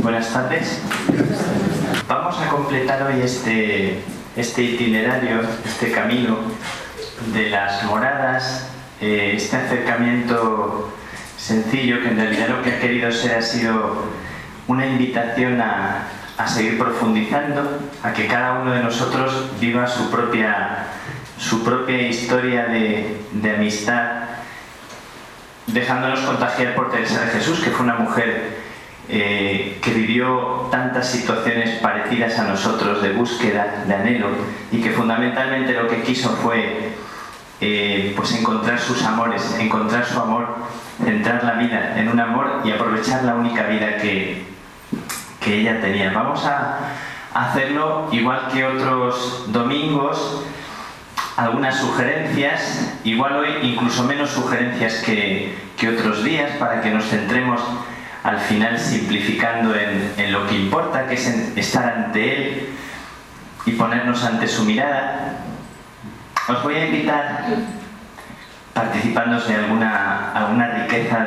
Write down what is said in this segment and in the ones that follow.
Buenas tardes. Vamos a completar hoy este itinerario, este camino de las moradas, este acercamiento sencillo que en realidad lo que ha querido ser ha sido una invitación a seguir profundizando, a que cada uno de nosotros viva su propia historia de amistad, dejándonos contagiar por Teresa de Jesús, que fue una mujer que vivió tantas situaciones parecidas a nosotros, de búsqueda, de anhelo, y que fundamentalmente lo que quiso fue pues encontrar sus amores, encontrar su amor, centrar la vida en un amor y aprovechar la única vida que ella tenía. Vamos a hacerlo igual que otros domingos, algunas sugerencias, igual hoy incluso menos sugerencias que otros días, para que nos centremos al final simplificando en lo que importa, que es estar ante Él y ponernos ante su mirada. Os voy a invitar, participándose de alguna riqueza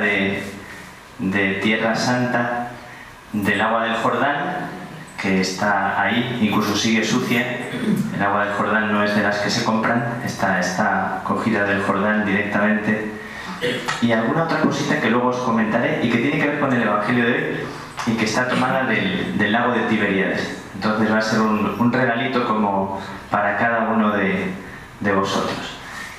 de Tierra Santa, del agua del Jordán, que está ahí, incluso sigue sucia. El agua del Jordán no es de las que se compran, está cogida del Jordán directamente. Y alguna otra cosita que luego os comentaré y que tiene que ver con el Evangelio de hoy y que está tomada del lago de Tiberíades. Entonces va a ser un regalito como para cada uno de vosotros.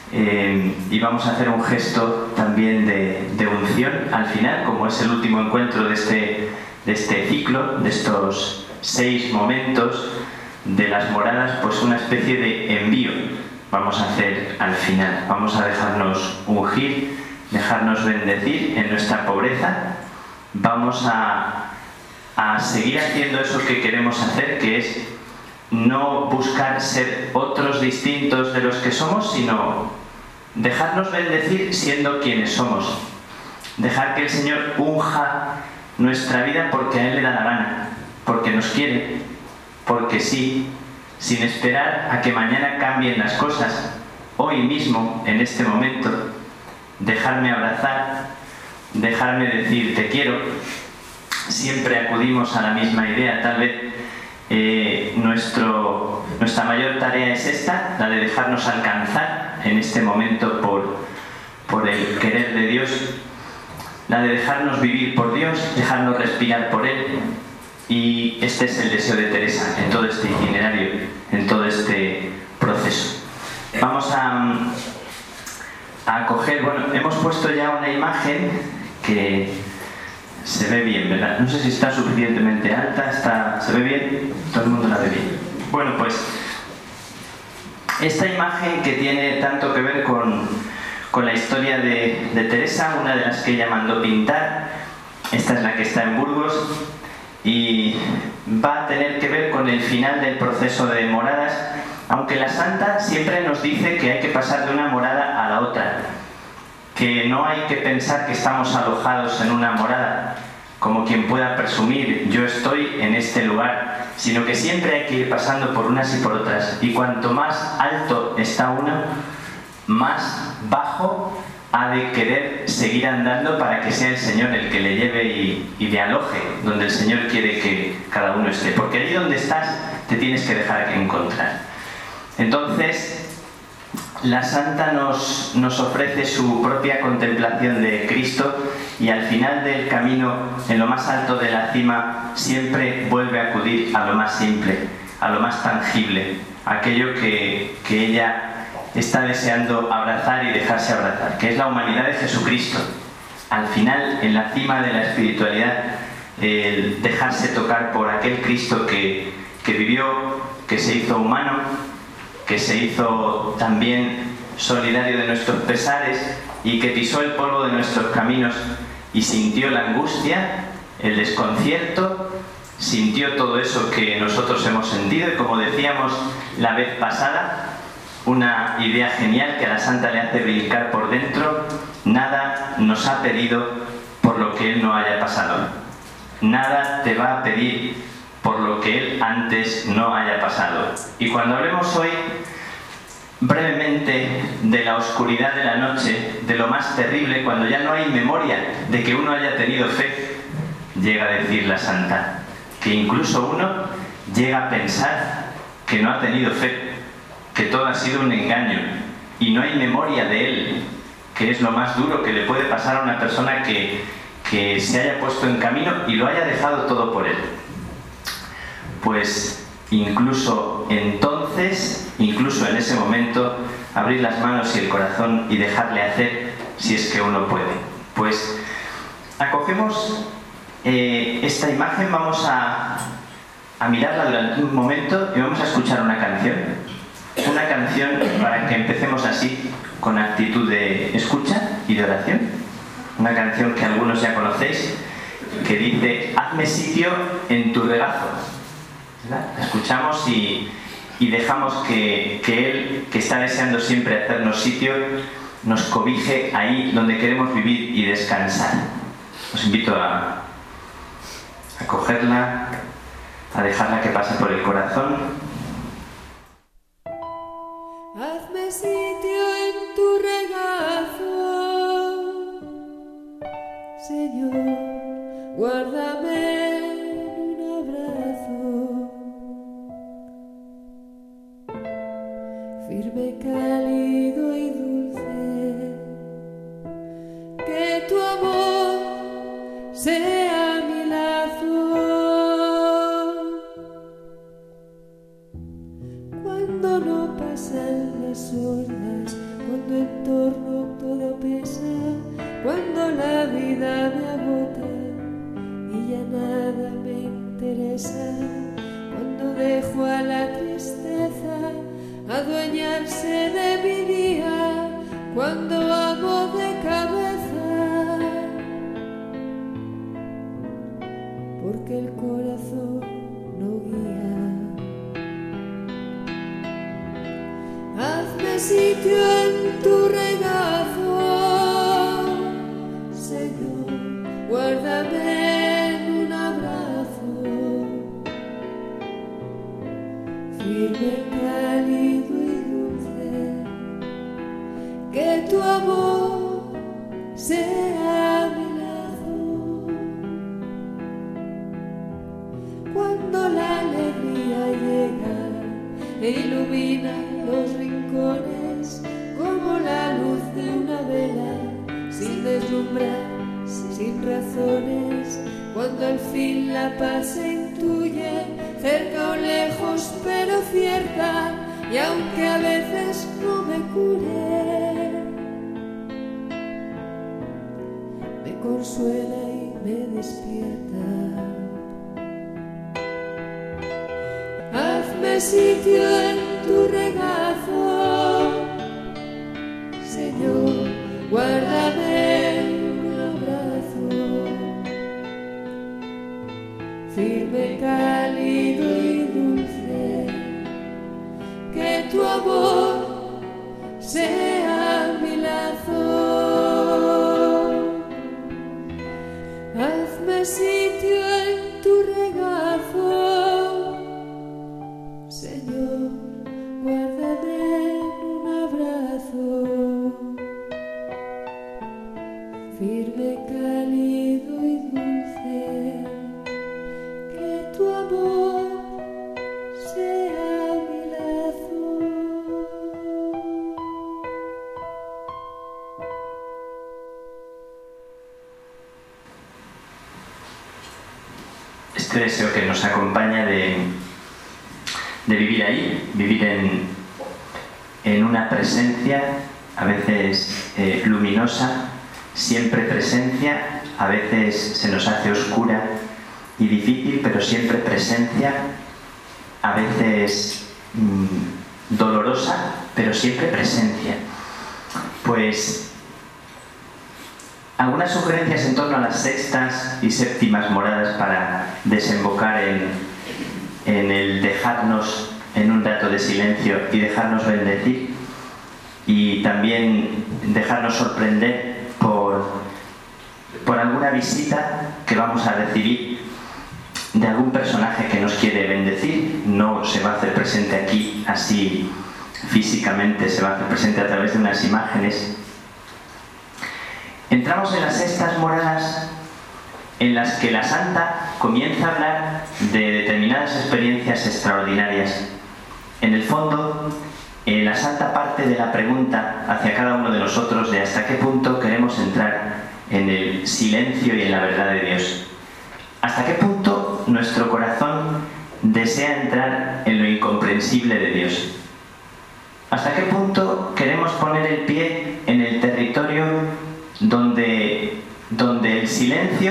Y vamos a hacer un gesto también de unción al final, como es el último encuentro de este ciclo, de estos 6 momentos de las moradas, pues una especie de envío vamos a hacer al final. Vamos a dejarnos ungir, dejarnos bendecir en nuestra pobreza. Vamos a seguir haciendo eso que queremos hacer, que es no buscar ser otros distintos de los que somos, sino dejarnos bendecir siendo quienes somos. Dejar que el Señor unja nuestra vida porque a Él le da la gana, porque nos quiere, porque sí, sin esperar a que mañana cambien las cosas. Hoy mismo, en este momento, dejarme abrazar, dejarme decir te quiero. Siempre acudimos a la misma idea. Tal vez nuestra mayor tarea es esta, la de dejarnos alcanzar en este momento por el querer de Dios, la de dejarnos vivir por Dios, dejarnos respirar por Él. Y este es el deseo de Teresa en todo este itinerario, en todo este proceso. Vamos a coger, bueno, hemos puesto ya una imagen que se ve bien, ¿verdad? No sé si está suficientemente alta, ¿se ve bien? Todo el mundo la ve bien. Bueno, pues esta imagen que tiene tanto que ver con la historia de Teresa, una de las que ella mandó pintar, esta es la que está en Burgos, y va a tener que ver con el final del proceso de moradas, aunque la santa siempre nos dice que hay que pasar de una morada a la otra, que no hay que pensar que estamos alojados en una morada, como quien pueda presumir yo estoy en este lugar, sino que siempre hay que ir pasando por unas y por otras, y cuanto más alto está uno, más bajo ha de querer seguir andando para que sea el Señor el que le lleve y le aloje donde el Señor quiere que cada uno esté, porque allí donde estás te tienes que dejar encontrar. Entonces la santa nos ofrece su propia contemplación de Cristo, y al final del camino, en lo más alto de la cima, siempre vuelve a acudir a lo más simple, a lo más tangible, aquello que ella está deseando abrazar y dejarse abrazar, que es la humanidad de Jesucristo. Al final, en la cima de la espiritualidad, el dejarse tocar por aquel Cristo que vivió, que se hizo humano, que se hizo también solidario de nuestros pesares y que pisó el polvo de nuestros caminos y sintió la angustia, el desconcierto, sintió todo eso que nosotros hemos sentido, y como decíamos la vez pasada, una idea genial que a la santa le hace brincar por dentro: nada nos ha pedido por lo que Él no haya pasado. Nada te va a pedir por lo que Él antes no haya pasado. Y cuando hablemos hoy brevemente de la oscuridad de la noche, de lo más terrible, cuando ya no hay memoria de que uno haya tenido fe, llega a decir la santa: que incluso uno llega a pensar que no ha tenido fe, que todo ha sido un engaño y no hay memoria de él, que es lo más duro que le puede pasar a una persona que se haya puesto en camino y lo haya dejado todo por él. Pues incluso entonces, incluso en ese momento, abrir las manos y el corazón y dejarle hacer si es que uno puede. Pues acogemos esta imagen, vamos a mirarla durante un momento y vamos a escuchar una canción para que empecemos así, con actitud de escucha y de oración. Una canción que algunos ya conocéis, que dice: hazme sitio en tu regazo. ¿Verdad? La escuchamos y dejamos que Él, que está deseando siempre hacernos sitio, nos cobije ahí donde queremos vivir y descansar. Os invito a cogerla, a dejarla que pase por el corazón. Hazme sitio en tu regazo, Señor, guárdame en un abrazo, firme, cálido y dulce, que tu amor sea mi lazo. Cuando no pasan las horas, cuando en torno todo pesa, cuando la vida me agota y ya nada me interesa, cuando dejo a la tristeza adueñarse de mi día, cuando amo de cabeza, porque el corazón no guía. Hazme sitio en tu regazo, Señor, guárdame en un abrazo, firme, cálido y dulce, que tu amor sea mi lazo. Cuando la alegría llega e ilumina los rincones como la luz de una vela, sin deslumbrar, sin razones, cuando al fin la paz se intuye, cerca o lejos pero cierta, y aunque a veces no me cure, me consuela y me despierta. Hazme sitio en tu regazo, Señor, guárdame en un abrazo, firme, cálido y dulce, que tu amor sea mi lazo. Hazme sitio en tu regazo, Señor, guárdame en un abrazo, firme, cálido y dulce, que tu amor sea mi lazo. Este deseo que nos acompaña de vivir ahí, vivir en una presencia, a veces luminosa, siempre presencia, a veces se nos hace oscura y difícil, pero siempre presencia, a veces dolorosa, pero siempre presencia. Pues algunas sugerencias en torno a las sextas y séptimas moradas para desembocar en el dejarnos en un rato de silencio y dejarnos bendecir, y también dejarnos sorprender por alguna visita que vamos a recibir de algún personaje que nos quiere bendecir. No se va a hacer presente aquí así físicamente, se va a hacer presente a través de unas imágenes. Entramos en las sextas moradas en las que la santa comienza a hablar de determinadas experiencias extraordinarias. En el fondo, la santa parte de la pregunta hacia cada uno de nosotros de hasta qué punto queremos entrar en el silencio y en la verdad de Dios. Hasta qué punto nuestro corazón desea entrar en lo incomprensible de Dios. Hasta qué punto queremos poner el pie en el territorio donde el silencio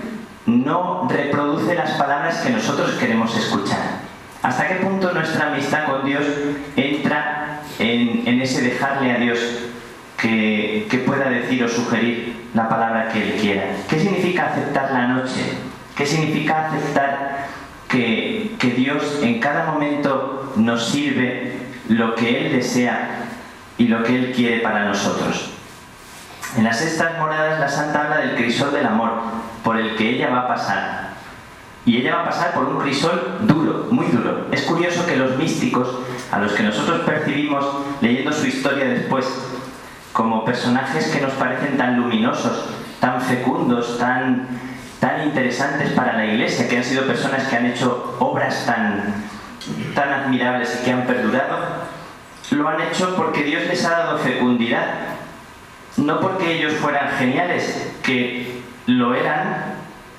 no reproduce las palabras que nosotros queremos escuchar. ¿Hasta qué punto nuestra amistad con Dios entra en ese dejarle a Dios que pueda decir o sugerir la palabra que Él quiera? ¿Qué significa aceptar la noche? ¿Qué significa aceptar que Dios en cada momento nos sirve lo que Él desea y lo que Él quiere para nosotros? En las sextas moradas la santa habla del crisol del amor por el que ella va a pasar. Y ella va a pasar por un crisol duro, muy duro. Es curioso que los místicos, a los que nosotros percibimos leyendo su historia después, como personajes que nos parecen tan luminosos, tan fecundos, tan interesantes para la Iglesia, que han sido personas que han hecho obras tan admirables y que han perdurado, lo han hecho porque Dios les ha dado fecundidad. No porque ellos fueran geniales, que lo eran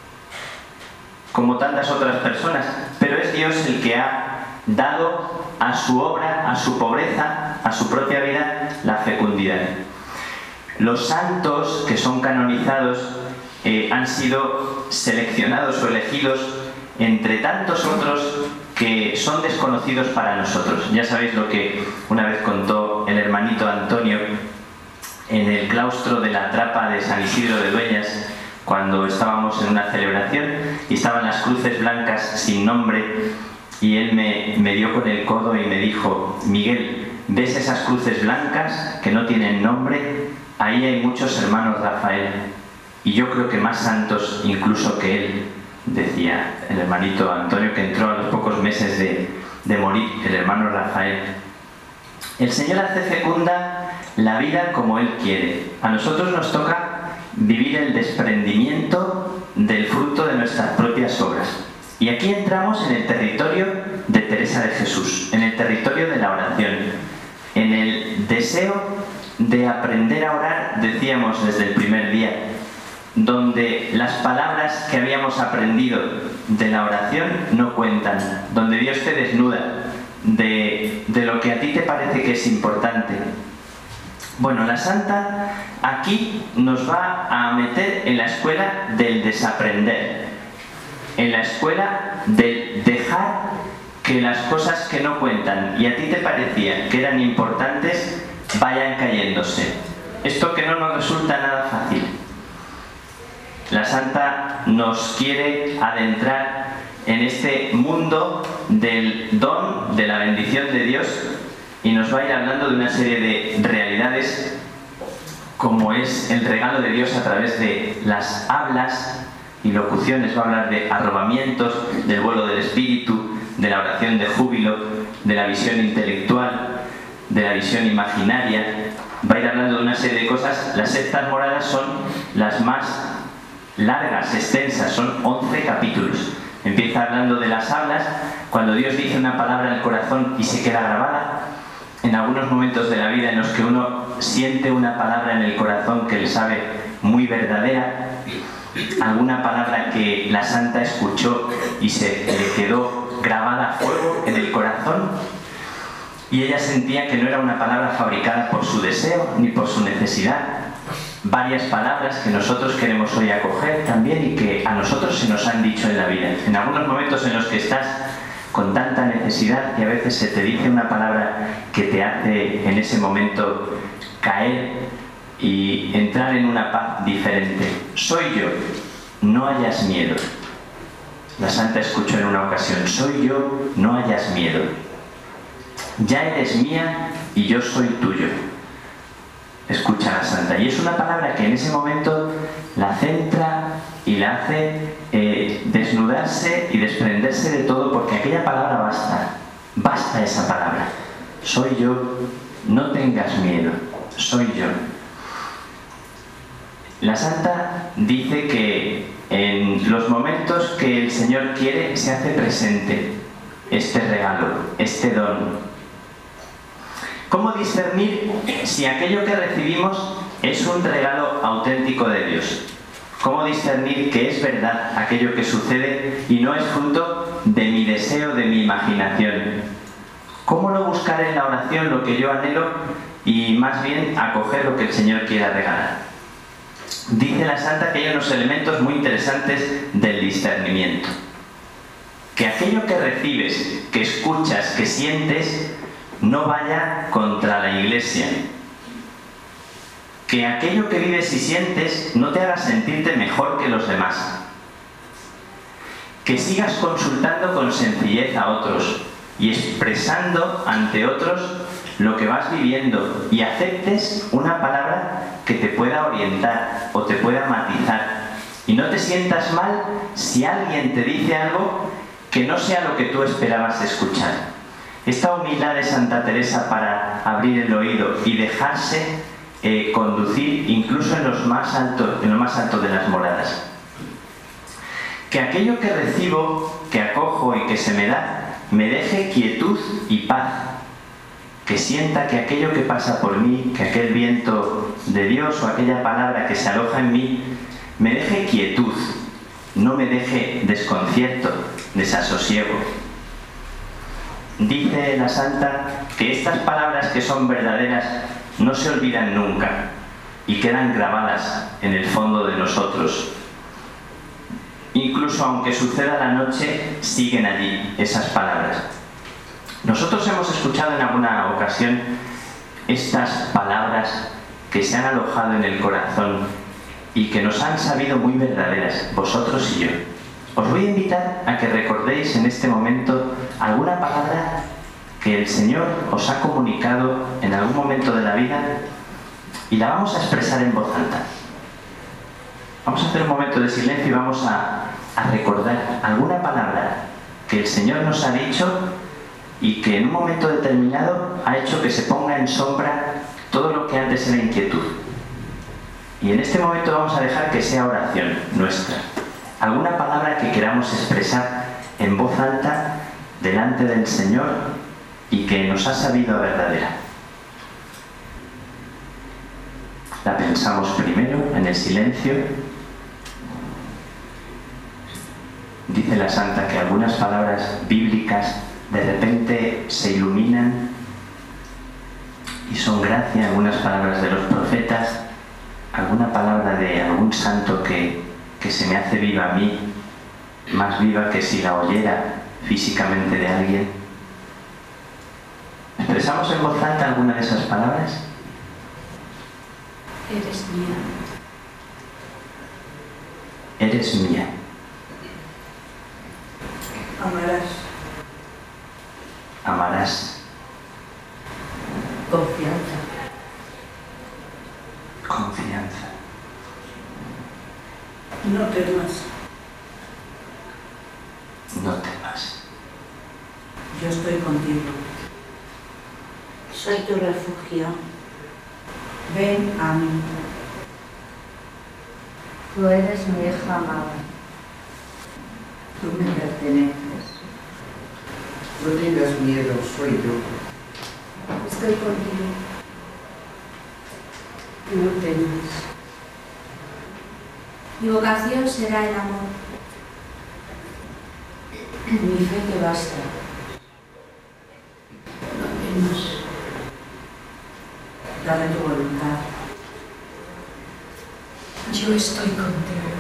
como tantas otras personas, pero es Dios el que ha dado a su obra, a su pobreza, a su propia vida, la fecundidad. Los santos que son canonizados han sido seleccionados o elegidos entre tantos otros que son desconocidos para nosotros. Ya sabéis lo que una vez contó el hermanito Antonio en el claustro de la Trapa de San Isidro de Dueñas, cuando estábamos en una celebración y estaban las cruces blancas sin nombre, y él me dio con el codo y me dijo: Miguel, ¿ves esas cruces blancas que no tienen nombre? Ahí hay muchos hermanos Rafael, y yo creo que más santos incluso que él, decía el hermanito Antonio, que entró a los pocos meses de morir, el hermano Rafael. El Señor hace fecunda la vida como Él quiere. A nosotros nos toca vivir el desprendimiento del fruto de nuestras propias obras. Y aquí entramos en el territorio de Teresa de Jesús, en el territorio de la oración, en el deseo de aprender a orar, decíamos desde el primer día, donde las palabras que habíamos aprendido de la oración no cuentan, donde Dios te desnuda de lo que a ti te parece que es importante. Bueno, la santa aquí nos va a meter en la escuela del desaprender, en la escuela del dejar que las cosas que no cuentan y a ti te parecía que eran importantes vayan cayéndose. Esto que no nos resulta nada fácil. La santa nos quiere adentrar en este mundo del don, de la bendición de Dios, y nos va a ir hablando de una serie de realidades, como es el regalo de Dios a través de las hablas y locuciones. Va a hablar de arrobamientos, del vuelo del espíritu, de la oración de júbilo, de la visión intelectual, de la visión imaginaria. Va a ir hablando de una serie de cosas. Las sextas moradas son las más largas, extensas, son 11 capítulos. Empieza hablando de las hablas, cuando Dios dice una palabra en el corazón y se queda grabada. En algunos momentos de la vida en los que uno siente una palabra en el corazón que le sabe muy verdadera, alguna palabra que la santa escuchó y se le quedó grabada a fuego en el corazón, y ella sentía que no era una palabra fabricada por su deseo ni por su necesidad. Varias palabras que nosotros queremos hoy acoger también y que a nosotros se nos han dicho en la vida. En algunos momentos en los que estás con tanta necesidad y a veces se te dice una palabra que te hace en ese momento caer y entrar en una paz diferente. Soy yo, no hayas miedo. La santa escuchó en una ocasión: soy yo, no hayas miedo. Ya eres mía y yo soy tuyo. Escucha la santa. Y es una palabra que en ese momento la centra y la hace desnudarse y desprenderse de todo, porque aquella palabra basta esa palabra. Soy yo, no tengas miedo, soy yo. La santa dice que en en los momentos que el Señor quiere se hace presente este regalo, este don. ¿Cómo discernir si aquello que recibimos es un regalo auténtico de Dios? ¿Cómo discernir que es verdad aquello que sucede y no es fruto de mi deseo, de mi imaginación? ¿Cómo no buscar en la oración lo que yo anhelo y más bien acoger lo que el Señor quiera regalar? Dice la Santa que hay unos elementos muy interesantes del discernimiento. Que aquello que recibes, que escuchas, que sientes, no vaya contra la Iglesia. Que aquello que vives y sientes no te haga sentirte mejor que los demás. Que sigas consultando con sencillez a otros y expresando ante otros lo que vas viviendo y aceptes una palabra que te pueda orientar o te pueda matizar. Y no te sientas mal si alguien te dice algo que no sea lo que tú esperabas escuchar. Esta humildad de Santa Teresa para abrir el oído y dejarse conducir incluso en lo más alto de las moradas. Que aquello que recibo, que acojo y que se me da, me deje quietud y paz. Que sienta que aquello que pasa por mí, que aquel viento de Dios o aquella palabra que se aloja en mí, me deje quietud, no me deje desconcierto, desasosiego. Dice la Santa que estas palabras que son verdaderas no se olvidan nunca y quedan grabadas en el fondo de nosotros. Incluso aunque suceda la noche, siguen allí esas palabras. Nosotros hemos escuchado en alguna ocasión estas palabras que se han alojado en el corazón y que nos han sabido muy verdaderas, vosotros y yo. Os voy a invitar a que recordéis en este momento alguna palabra que el Señor os ha comunicado en algún momento de la vida y la vamos a expresar en voz alta. Vamos a hacer un momento de silencio y vamos a recordar alguna palabra que el Señor nos ha dicho y que en un momento determinado ha hecho que se ponga en sombra todo lo que antes era inquietud. Y en este momento vamos a dejar que sea oración nuestra. Alguna palabra que queramos expresar en voz alta delante del Señor y que nos ha sabido verdadera. La pensamos primero en el silencio. Dice la Santa que algunas palabras bíblicas de repente se iluminan y son gracia, algunas palabras de los profetas, alguna palabra de algún santo que se me hace viva a mí, más viva que si la oyera físicamente de alguien. ¿Expresamos en voz alta alguna de esas palabras? Eres mía. Eres mía. Amarás. Amarás. Confianza. Confianza. No temas. No temas. Yo estoy contigo. Soy tu refugio. Ven a mí. Tú eres mi hija amada. Tú me perteneces. No tengas miedo, soy yo. Estoy contigo. No temas. Mi vocación será el amor. Mi fe te basta. No temas. Dale tu voluntad. Yo estoy contigo.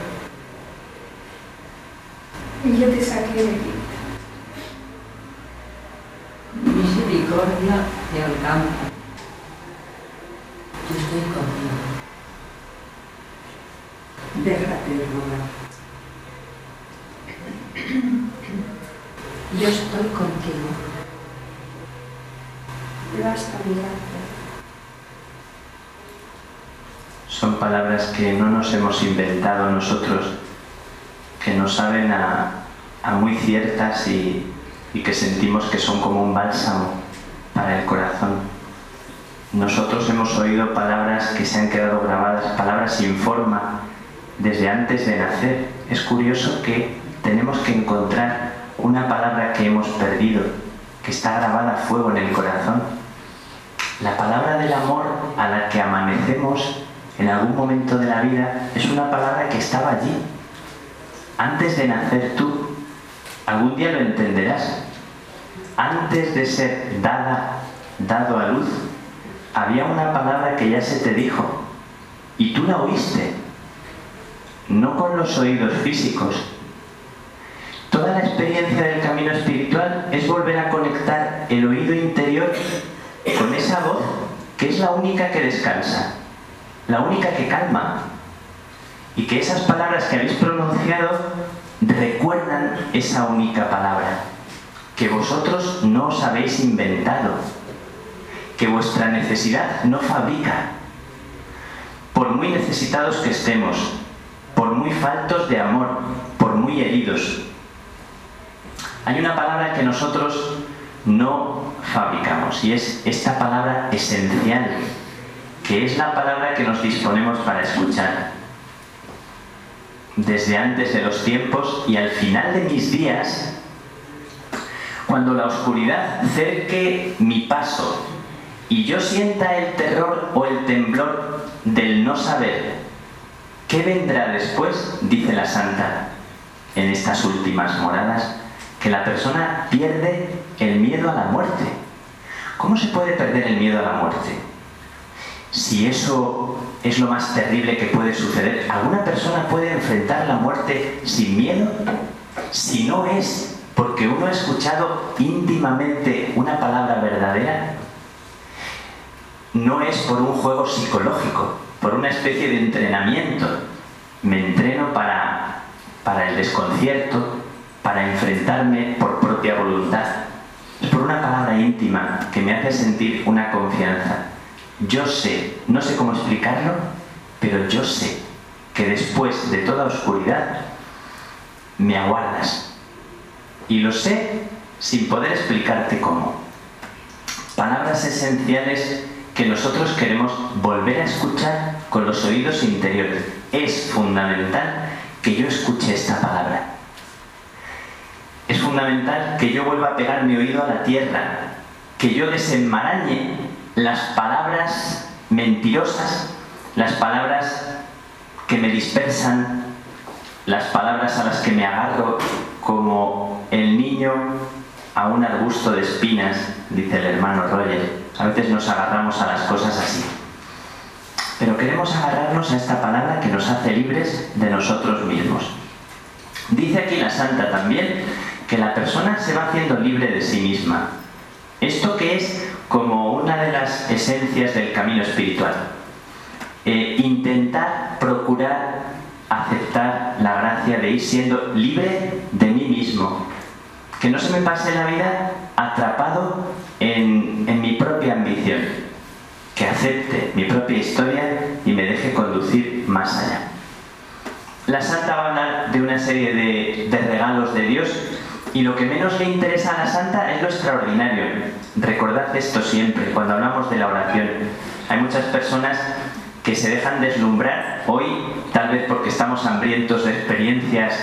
Y yo te saqué de aquí. Misericordia te alcanza. Yo estoy contigo. Déjate rogar. Yo estoy contigo. Basta mi gracia. Son palabras que no nos hemos inventado nosotros, que nos saben a muy ciertas y que sentimos que son como un bálsamo para el corazón. Nosotros hemos oído palabras que se han quedado grabadas, palabras sin forma, desde antes de nacer. es curioso que tenemos que encontrar una palabra que hemos perdido, que está grabada a fuego en el corazón. La palabra del amor a la que amanecemos en algún momento de la vida es una palabra que estaba allí. Antes de nacer tú, algún día lo entenderás. Antes de ser dado a luz, había una palabra que ya se te dijo y tú la oíste, no con los oídos físicos. Toda la experiencia del camino espiritual es volver a conectar el oído interior con esa voz que es la única que descansa, la única que calma, y que esas palabras que habéis pronunciado recuerdan esa única palabra, que vosotros no os habéis inventado, que vuestra necesidad no fabrica. Por muy necesitados que estemos, por muy faltos de amor, por muy heridos, hay una palabra que nosotros no fabricamos, y es esta palabra esencial, que es la palabra que nos disponemos para escuchar. Desde antes de los tiempos y al final de mis días, cuando la oscuridad cerque mi paso y yo sienta el terror o el temblor del no saber qué vendrá después, dice la santa en estas últimas moradas, que la persona pierde el miedo a la muerte. ¿Cómo se puede perder el miedo a la muerte? Si eso es lo más terrible que puede suceder, ¿alguna persona puede enfrentar la muerte sin miedo? Si no es porque uno ha escuchado íntimamente una palabra verdadera, no es por un juego psicológico, por una especie de entrenamiento. Me entreno para el desconcierto, para enfrentarme por propia voluntad. Es por una palabra íntima que me hace sentir una confianza. Yo sé, no sé cómo explicarlo, pero yo sé que después de toda oscuridad me aguardas. Y lo sé sin poder explicarte cómo. Palabras esenciales que nosotros queremos volver a escuchar con los oídos interiores. Es fundamental que yo escuche esta palabra. Es fundamental que yo vuelva a pegar mi oído a la tierra, que yo desenmarañe las palabras mentirosas, las palabras que me dispersan, las palabras a las que me agarro como el niño a un arbusto de espinas, dice el hermano Roger. A veces nos agarramos a las cosas así. Pero queremos agarrarnos a esta palabra que nos hace libres de nosotros mismos. Dice aquí la santa también que la persona se va haciendo libre de sí misma. Esto que es como una de las esencias del camino espiritual. Intentar, procurar, aceptar la gracia de ir siendo libre de mí mismo. Que no se me pase la vida atrapado en mi propia ambición. Que acepte mi propia historia y me deje conducir más allá. La santa va a hablar de una serie de regalos de Dios, y lo que menos le interesa a la santa es lo extraordinario. Recordad esto siempre, cuando hablamos de la oración. Hay muchas personas que se dejan deslumbrar hoy, tal vez porque estamos hambrientos de experiencias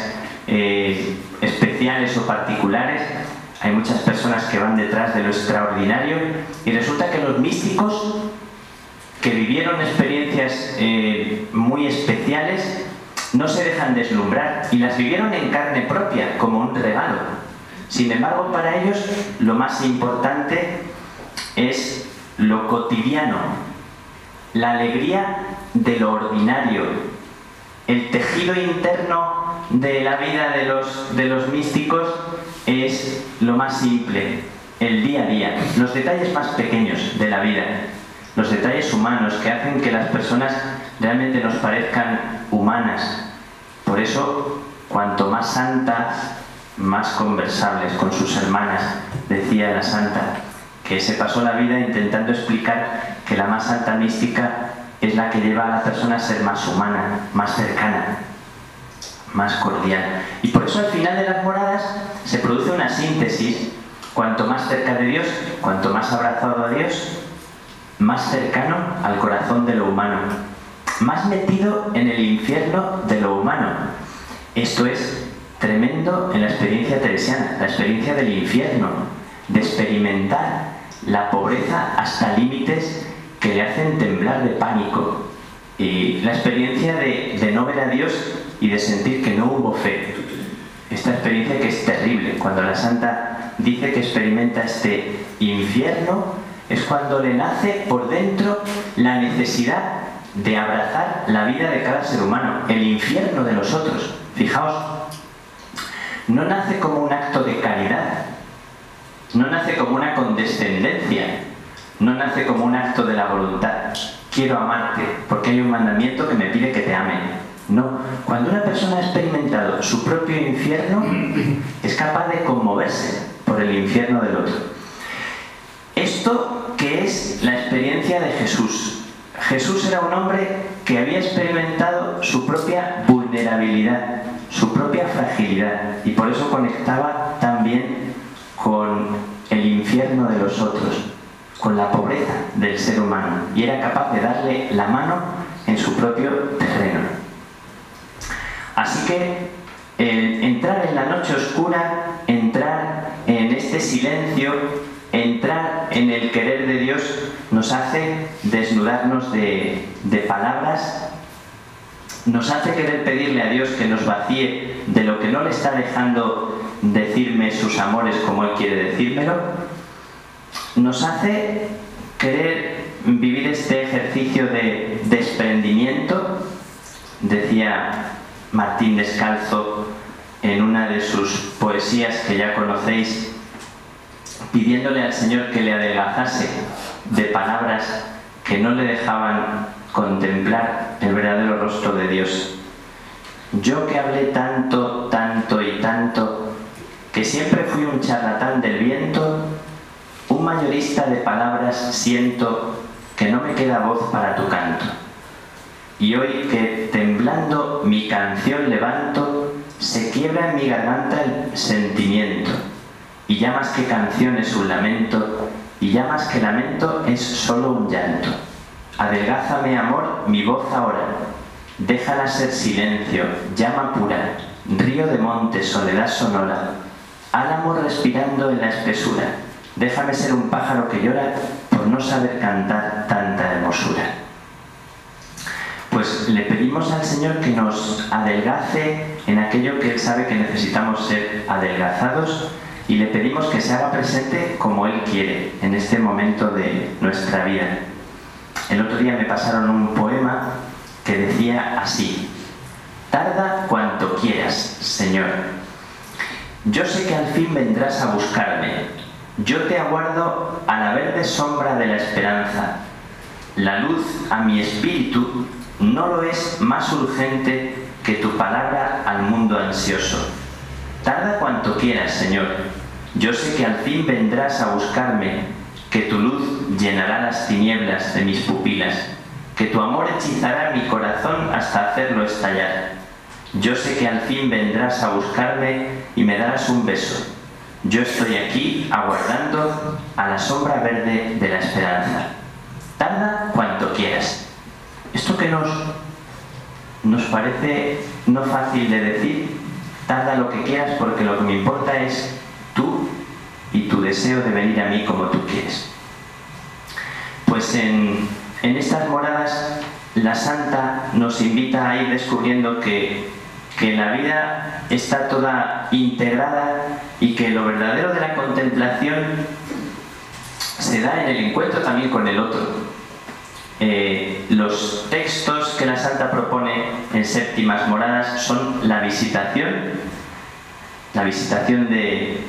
especiales o particulares. Hay muchas personas que van detrás de lo extraordinario, y resulta que los místicos que vivieron experiencias muy especiales no se dejan deslumbrar, y las vivieron en carne propia como un regalo. Sin embargo, para ellos lo más importante es lo cotidiano, la alegría de lo ordinario, el tejido interno de la vida de los místicos es lo más simple, el día a día, los detalles más pequeños de la vida, los detalles humanos que hacen que las personas realmente nos parezcan humanas. Por eso, cuanto más santas, más conversables con sus hermanas, decía la santa, que se pasó la vida intentando explicar que la más alta mística es la que lleva a la persona a ser más humana, más cercana, más cordial. Y por eso al final de las moradas se produce una síntesis. Cuanto más cerca de Dios, cuanto más abrazado a Dios, más cercano al corazón de lo humano, más metido en el infierno de lo humano. Esto es tremendo en la experiencia teresiana, la experiencia del infierno, de experimentar la pobreza hasta límites que le hacen temblar de pánico. Y la experiencia de no ver a Dios y de sentir que no hubo fe. Esta experiencia que es terrible. Cuando la santa dice que experimenta este infierno, es cuando le nace por dentro la necesidad de abrazar la vida de cada ser humano, el infierno de los otros. Fijaos, no nace como un acto de caridad, no nace como una condescendencia, no nace como un acto de la voluntad. Quiero amarte porque hay un mandamiento que me pide que te ame. No, cuando una persona ha experimentado su propio infierno, es capaz de conmoverse por el infierno del otro. Esto que es la experiencia de Jesús. Jesús era un hombre que había experimentado su propia vulnerabilidad, su propia fragilidad, y por eso conectaba también con el infierno de los otros, con la pobreza del ser humano, y era capaz de darle la mano en su propio terreno. Así que entrar en la noche oscura, entrar en este silencio, entrar en el querer de Dios, nos hace desnudarnos de palabras, nos hace querer pedirle a Dios que nos vacíe de lo que no le está dejando decirme sus amores como Él quiere decírmelo, nos hace querer vivir este ejercicio de desprendimiento. Decía Martín Descalzo en una de sus poesías que ya conocéis, pidiéndole al Señor que le adelgazase de palabras que no le dejaban contemplar el verdadero rostro de Dios. Yo que hablé tanto, tanto y tanto, que siempre fui un charlatán del viento, un mayorista de palabras siento que no me queda voz para tu canto. Y hoy que temblando mi canción levanto, se quiebra en mi garganta el sentimiento, y ya más que canción es un lamento, y ya más que lamento es solo un llanto. Adelgázame, amor, mi voz ahora, déjala ser silencio, llama pura, río de monte, soledad sonora, álamo respirando en la espesura, déjame ser un pájaro que llora por no saber cantar tanta hermosura. Pues le pedimos al Señor que nos adelgace en aquello que Él sabe que necesitamos ser adelgazados, y le pedimos que se haga presente como Él quiere en este momento de nuestra vida. El otro día me pasaron un poema que decía así: tarda cuanto quieras, Señor. Yo sé que al fin vendrás a buscarme. Yo te aguardo a la verde sombra de la esperanza. La luz a mi espíritu no lo es más urgente que tu palabra al mundo ansioso. Tarda cuanto quieras, Señor. Yo sé que al fin vendrás a buscarme, que tu luz llenará las tinieblas de mis pupilas, que tu amor hechizará mi corazón hasta hacerlo estallar. Yo sé que al fin vendrás a buscarme y me darás un beso. Yo estoy aquí aguardando a la sombra verde de la esperanza. Tarda cuanto quieras. Esto que nos parece no fácil de decir, tarda lo que quieras porque lo que me importa es tú y tu deseo de venir a mí como tú quieres. Pues en estas moradas la santa nos invita a ir descubriendo que la vida está toda integrada y que lo verdadero de la contemplación se da en el encuentro también con el otro. Los textos que la santa propone en séptimas moradas son la visitación de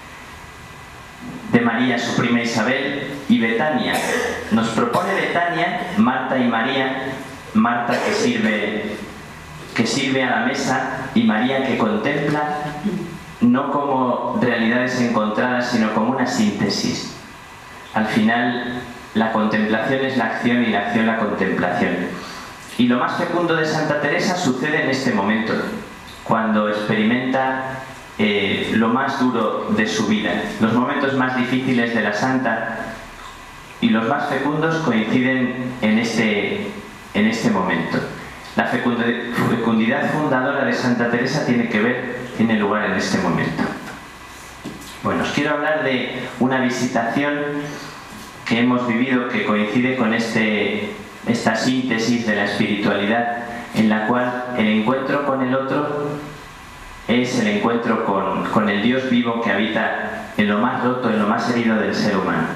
María, su prima Isabel, y Betania. Nos propone Betania, Marta y María, Marta que sirve a la mesa y María que contempla, no como realidades encontradas, sino como una síntesis. Al final, la contemplación es la acción y la acción la contemplación. Y lo más fecundo de Santa Teresa sucede en este momento, cuando experimenta lo más duro de su vida. Los momentos más difíciles de la santa y los más fecundos coinciden en este momento. La fecundidad fundadora de Santa Teresa tiene lugar en este momento. Bueno, os quiero hablar de una visitación que hemos vivido que coincide con esta síntesis de la espiritualidad, en la cual el encuentro con el otro es el encuentro con el Dios vivo que habita en lo más roto, en lo más herido del ser humano.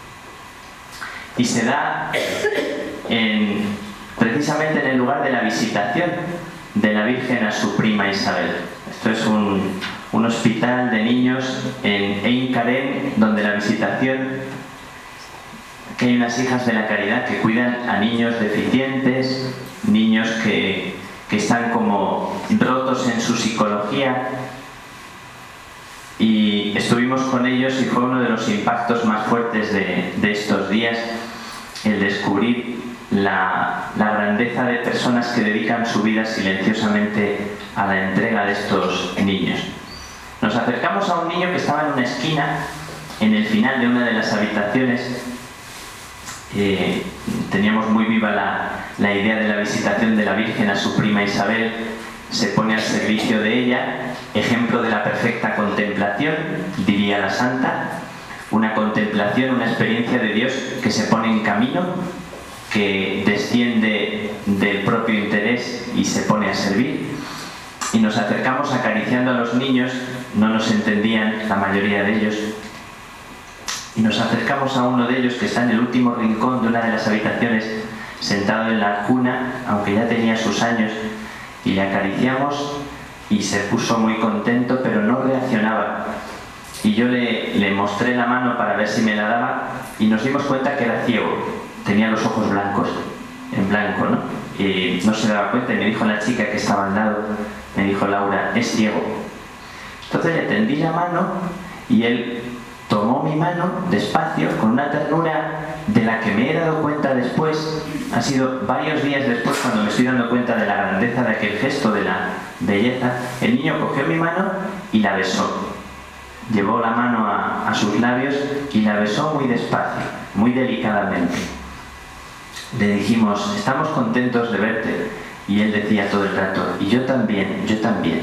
Y se da precisamente en el lugar de la visitación de la Virgen a su prima Isabel. Esto es un hospital de niños en Ein Karen, donde la visitación, que hay unas hijas de la caridad que cuidan a niños deficientes, niños que están como rotos en su psicología, y estuvimos con ellos y fue uno de los impactos más fuertes de estos días el descubrir la grandeza de personas que dedican su vida silenciosamente a la entrega de estos niños. Nos acercamos a un niño que estaba en una esquina, en el final de una de las habitaciones. Teníamos muy viva la idea de la visitación de la Virgen a su prima Isabel. Se pone al servicio de ella, ejemplo de la perfecta contemplación, diría la santa. Una contemplación, una experiencia de Dios que se pone en camino, que desciende del propio interés y se pone a servir. Y nos acercamos acariciando a los niños, no nos entendían la mayoría de ellos, y nos acercamos a uno de ellos que está en el último rincón de una de las habitaciones, sentado en la cuna, aunque ya tenía sus años, y le acariciamos y se puso muy contento, pero no reaccionaba. Y yo le mostré la mano para ver si me la daba, y nos dimos cuenta que era ciego, tenía los ojos blancos, en blanco, ¿no? Y no se daba cuenta, y me dijo la chica que estaba al lado, me dijo: Laura, es ciego. Entonces le tendí la mano y él tomó mi mano despacio, con una ternura de la que me he dado cuenta después. Ha sido varios días después cuando me estoy dando cuenta de la grandeza de aquel gesto, de la belleza. El niño cogió mi mano y la besó. Llevó la mano a sus labios y la besó muy despacio, muy delicadamente. Le dijimos: estamos contentos de verte. Y él decía todo el rato: y yo también, yo también.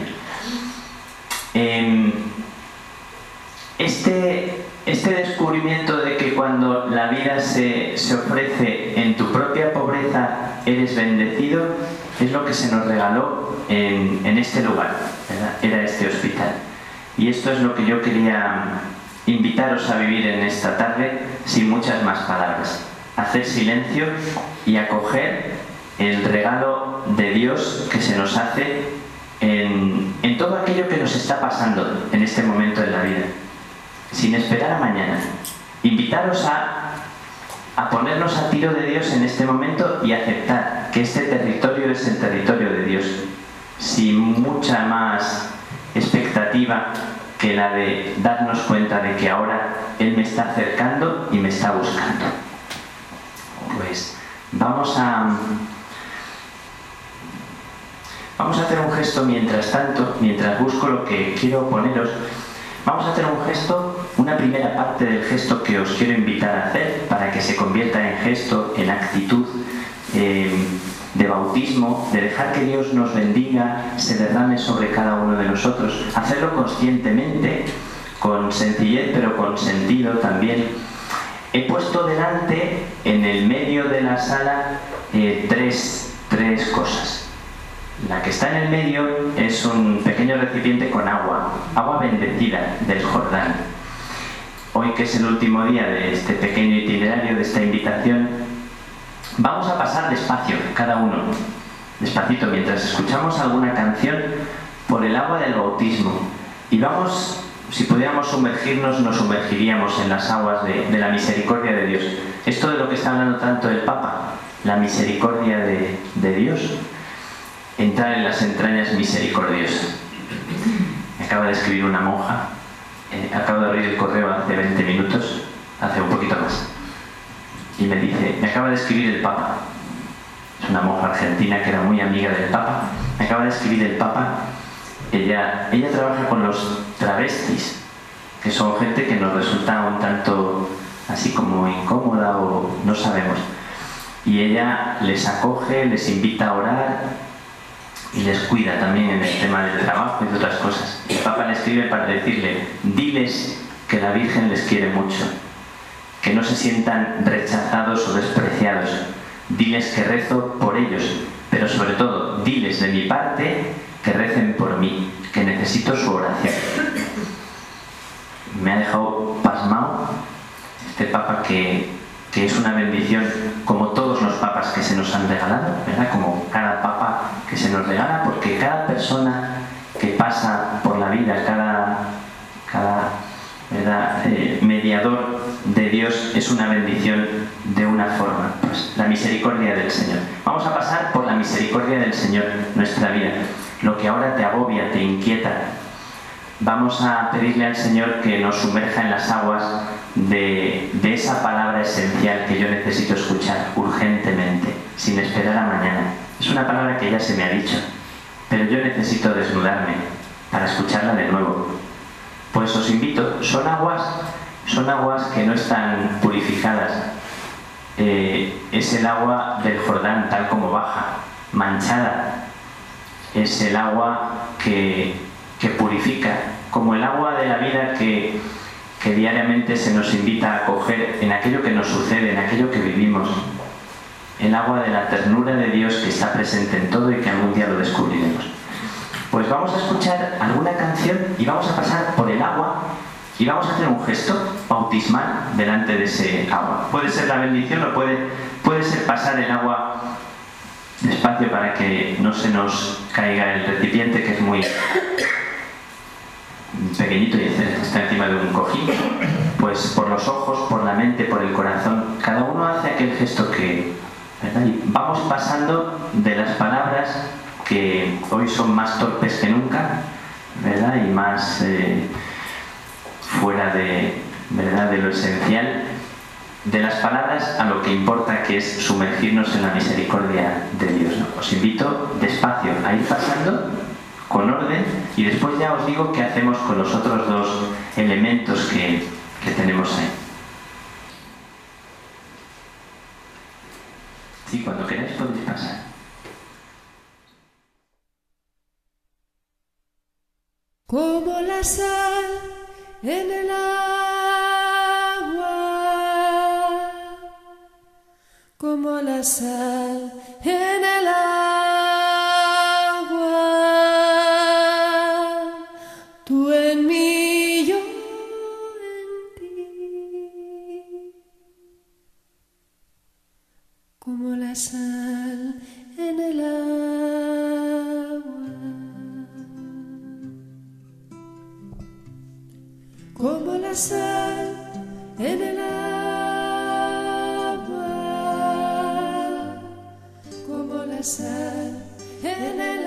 Este descubrimiento de que cuando la vida se ofrece en tu propia pobreza eres bendecido, es lo que se nos regaló en este lugar, ¿verdad? Era este hospital. Y esto es lo que yo quería invitaros a vivir en esta tarde, sin muchas más palabras. Hacer silencio y acoger el regalo de Dios que se nos hace en todo aquello que nos está pasando en este momento de la vida, sin esperar a mañana. Invitaros a ponernos a tiro de Dios en este momento y aceptar que este territorio es el territorio de Dios, sin mucha más expectativa que la de darnos cuenta de que ahora Él me está acercando y me está buscando. Pues vamos a hacer un gesto mientras tanto, mientras busco lo que quiero poneros. Vamos a hacer un gesto, una primera parte del gesto que os quiero invitar a hacer para que se convierta en gesto, en actitud de bautismo, de dejar que Dios nos bendiga, se derrame sobre cada uno de nosotros. Hacerlo conscientemente, con sencillez pero con sentido también. He puesto delante, en el medio de la sala, tres cosas. La que está en el medio es un pequeño recipiente con agua bendecida del Jordán. Hoy, que es el último día de este pequeño itinerario, de esta invitación, vamos a pasar despacio, cada uno, despacito, mientras escuchamos alguna canción, por el agua del bautismo. Y vamos, si pudiéramos sumergirnos, nos sumergiríamos en las aguas de la misericordia de Dios. Esto de lo que está hablando tanto el Papa, la misericordia de Dios. Entrar en las entrañas misericordiosas. Me acaba de escribir una monja, acabo de abrir el correo hace 20 minutos, hace un poquito más, y me dice: me acaba de escribir el Papa. Es una monja argentina que era muy amiga del Papa. Me acaba de escribir el Papa. Ella trabaja con los travestis, que son gente que nos resulta un tanto así como incómoda o no sabemos. Y ella les acoge, les invita a orar y les cuida también en el tema del trabajo y de otras cosas. El Papa le escribe para decirle: diles que la Virgen les quiere mucho, que no se sientan rechazados o despreciados. Diles que rezo por ellos, pero sobre todo, diles de mi parte que recen por mí, que necesito su oración. Me ha dejado pasmado este Papa que es una bendición, como todos los papas que se nos han regalado, ¿verdad? Como cada papa que se nos regala, porque cada persona que pasa por la vida, cada ¿verdad? Mediador de Dios es una bendición de una forma, pues la misericordia del Señor. Vamos a pasar por la misericordia del Señor nuestra vida. Lo que ahora te agobia, te inquieta, vamos a pedirle al Señor que nos sumerja en las aguas de esa palabra esencial que yo necesito escuchar urgentemente, sin esperar a mañana. Es una palabra que ya se me ha dicho, pero yo necesito desnudarme para escucharla de nuevo. Pues os invito, son aguas que no están purificadas. Es el agua del Jordán tal como baja, manchada. Es el agua que purifica, como el agua de la vida que diariamente se nos invita a coger en aquello que nos sucede, en aquello que vivimos. El agua de la ternura de Dios que está presente en todo y que algún día lo descubriremos. Pues vamos a escuchar alguna canción y vamos a pasar por el agua y vamos a hacer un gesto bautismal delante de ese agua. Puede ser la bendición o puede ser pasar el agua despacio para que no se nos caiga el recipiente, que es muy pequeñito y está encima de un cojín. Pues por los ojos, por la mente, por el corazón, cada uno hace aquel gesto que, ¿verdad? Y vamos pasando de las palabras que hoy son más torpes que nunca, ¿verdad? Y más fuera de, ¿verdad?, de lo esencial, de las palabras a lo que importa, que es sumergirnos en la misericordia de Dios, ¿no? Os invito despacio a ir pasando con orden y después ya os digo qué hacemos con los otros dos elementos que tenemos ahí. Sí, cuando queráis podéis pasar. Como la sal en el agua, como la sal en el agua, tú en mí, yo en ti, como la sal en el agua. Como la sal en el agua, como la sal en el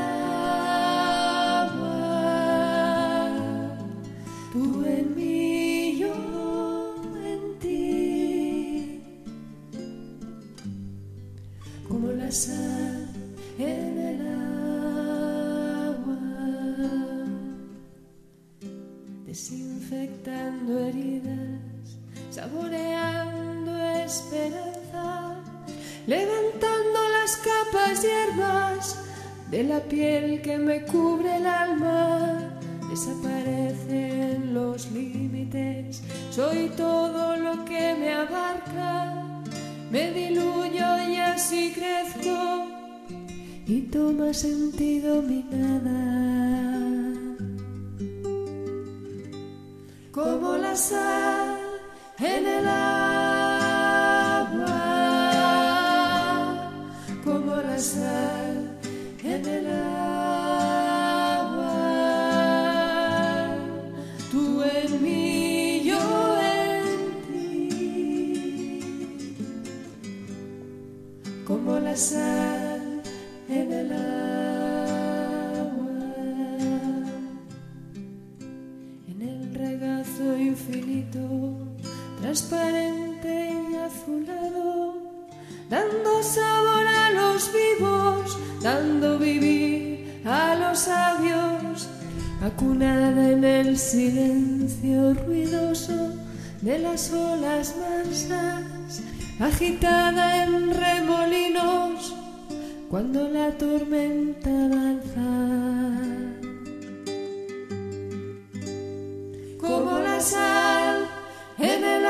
agua, tú en mí, yo en ti, como la sal en el agua. Desinfectando heridas, saboreando esperanza, levantando las capas hierbas de la piel que me cubre el alma. Desaparecen los límites, soy todo lo que me abarca, me diluyo y así crezco y toma sentido mi nada. Como la sal en el agua, como la sal en el agua, tú en mí, yo en ti, como la sal en el agua. Infinito, transparente y azulado, dando sabor a los vivos, dando vivir a los sabios, acunada en el silencio ruidoso de las olas mansas, agitada en remolinos cuando la tormenta avanza, como la sal en el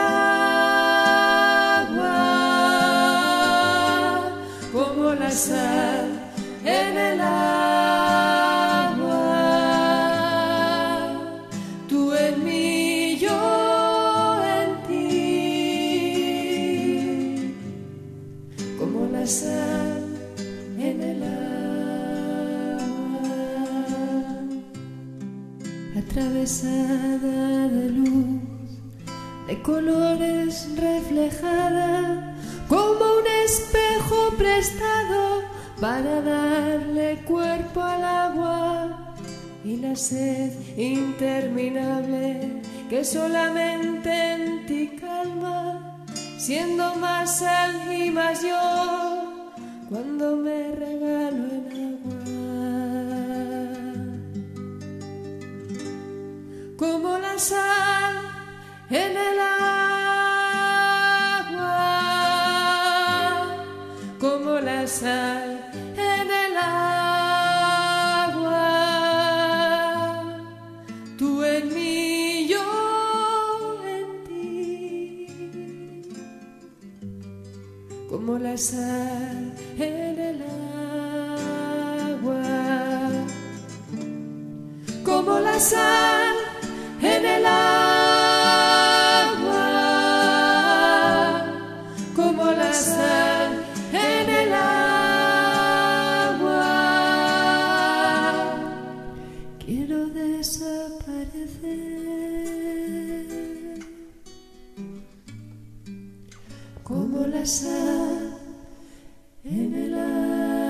agua, como la sal en el agua, tú en mí, yo en ti, como la sal en el agua, atravesada de luz, de colores reflejada, como un espejo prestado para darle cuerpo al agua y la sed interminable que solamente en ti calma, siendo más sal y más yo cuando me regalo en agua, como la sal en el agua, como la sal en el agua, tú en mí, yo en ti, como la sal en el agua, como la sal en el agua, como la sal en el agua, quiero desaparecer, como la sal en el agua.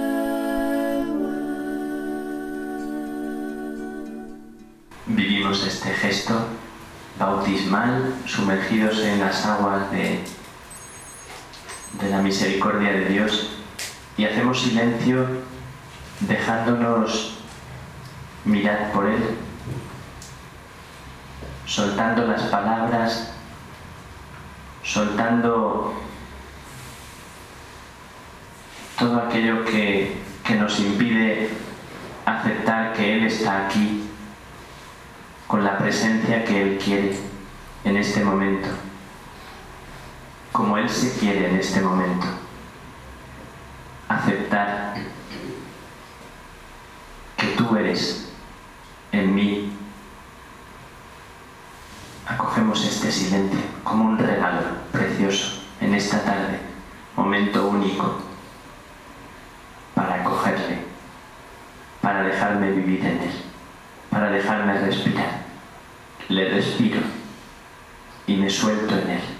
Vivimos este gesto bautismal sumergidos en las aguas de la misericordia de Dios y hacemos silencio dejándonos mirar por Él, soltando las palabras, soltando todo aquello que nos impide aceptar que Él está aquí con la presencia que Él quiere en este momento, como Él se quiere en este momento. Aceptar que tú eres en mí. Acogemos este silencio como un regalo precioso en esta tarde, momento único para acogerle, para dejarme vivir en Él, para dejarme respirar. Le respiro y me suelto en Él.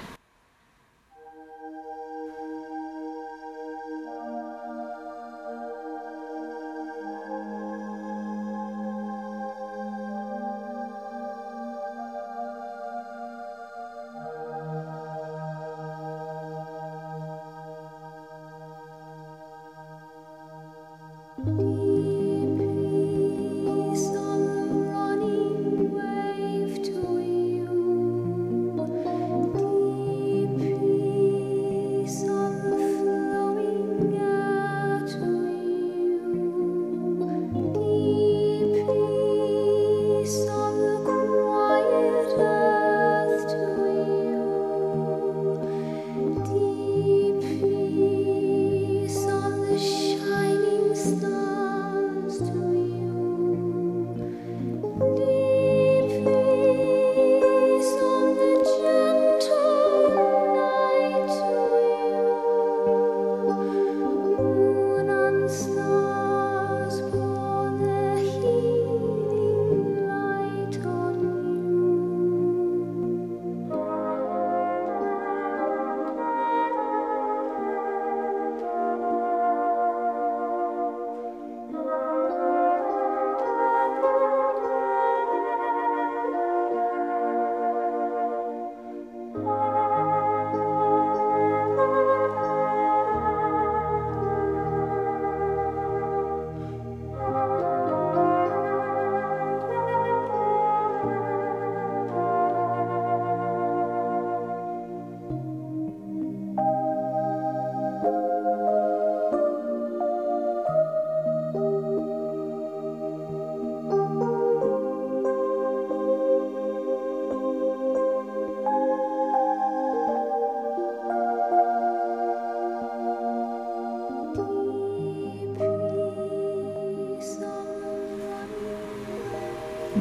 Deeply, some running wave to you.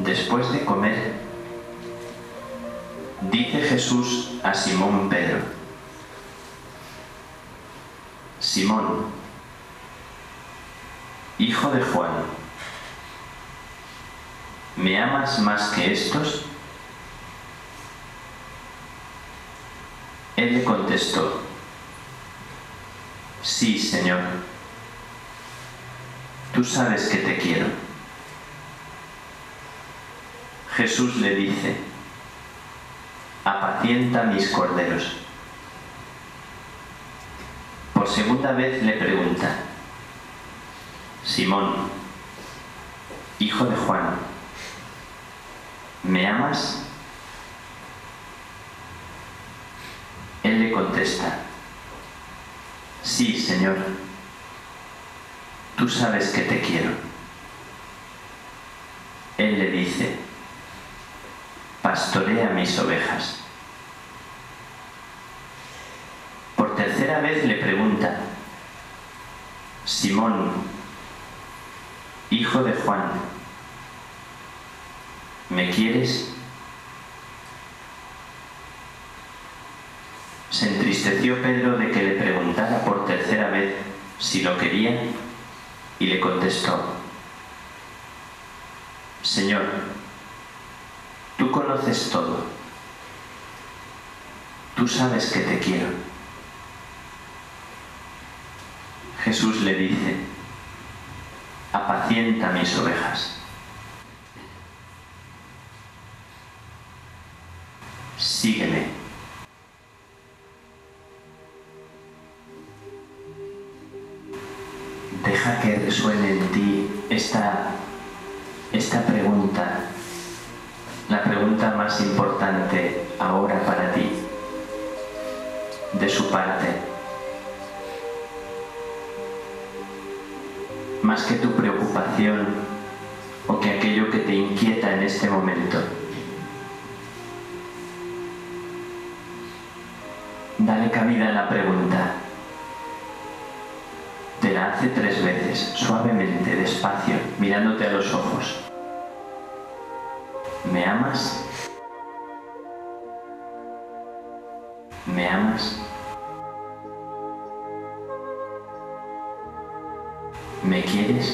después de comer, dice Jesús a Simón Pedro: Simón, hijo de Juan, ¿me amas más que estos? Él le contestó: Sí, Señor, tú sabes que te quiero. Jesús le dice: Apacienta mis corderos. Por segunda vez le pregunta: Simón, hijo de Juan, ¿me amas? Él le contesta: Sí, Señor, tú sabes que te quiero. Él le dice: Pastorea mis ovejas. Por tercera vez le pregunta: Simón, hijo de Juan, ¿me quieres? Se entristeció Pedro de que le preguntara por tercera vez si lo quería y le contestó: Señor, tú conoces todo. Tú sabes que te quiero. Jesús le dice: Apacienta mis ovejas. Sígueme. Deja que resuene en ti esta pregunta, la pregunta más importante ahora para ti, de su parte. Más que tu preocupación o que aquello que te inquieta en este momento. Dale cabida a la pregunta. Te la hace 3 veces, suavemente, despacio, mirándote a los ojos. ¿Me amas? ¿Me amas? ¿Me quieres?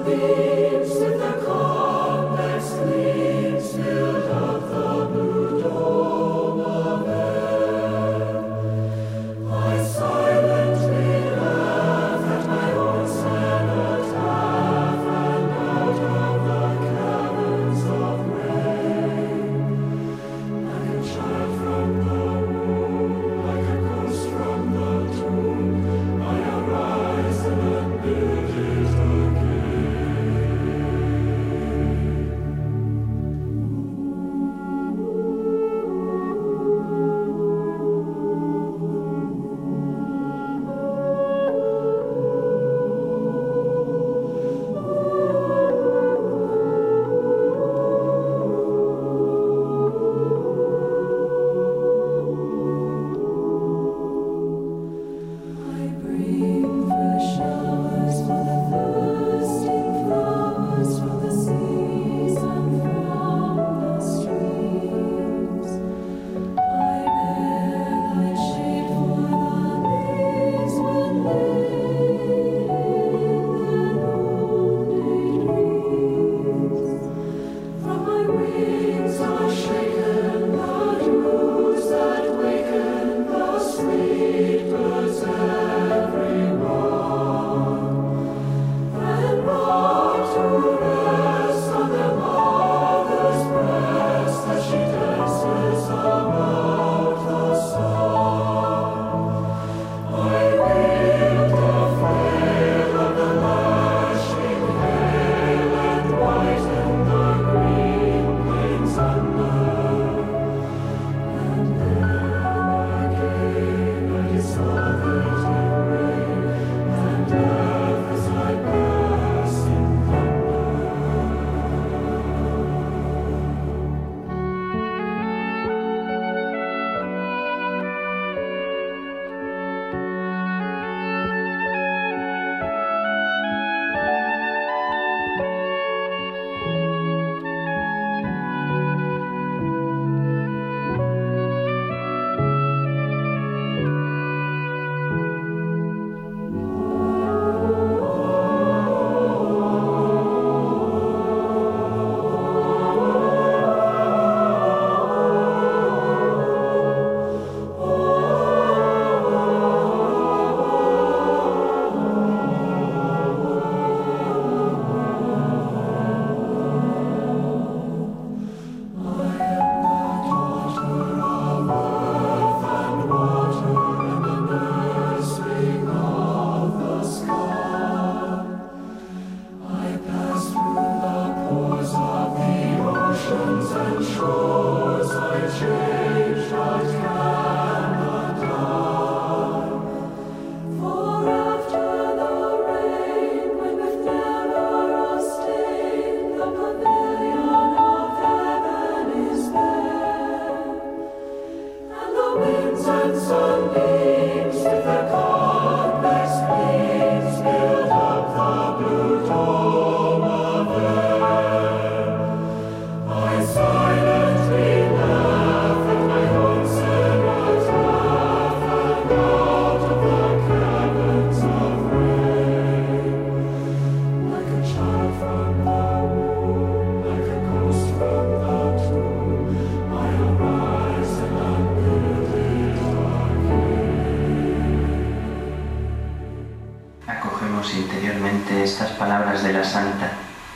interiormente estas palabras de la Santa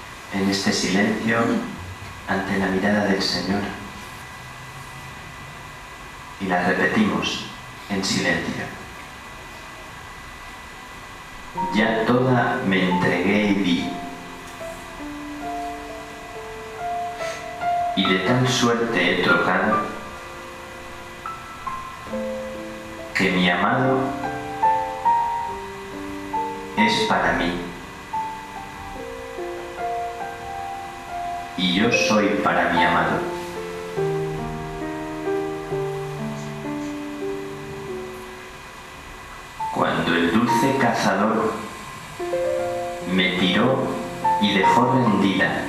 en este silencio ante la mirada del Señor y las repetimos en silencio. Ya toda me entregué y di, y de tal suerte he trocado que mi amado es para mí y yo soy para mi amado. Cuando el dulce cazador me tiró y dejó rendida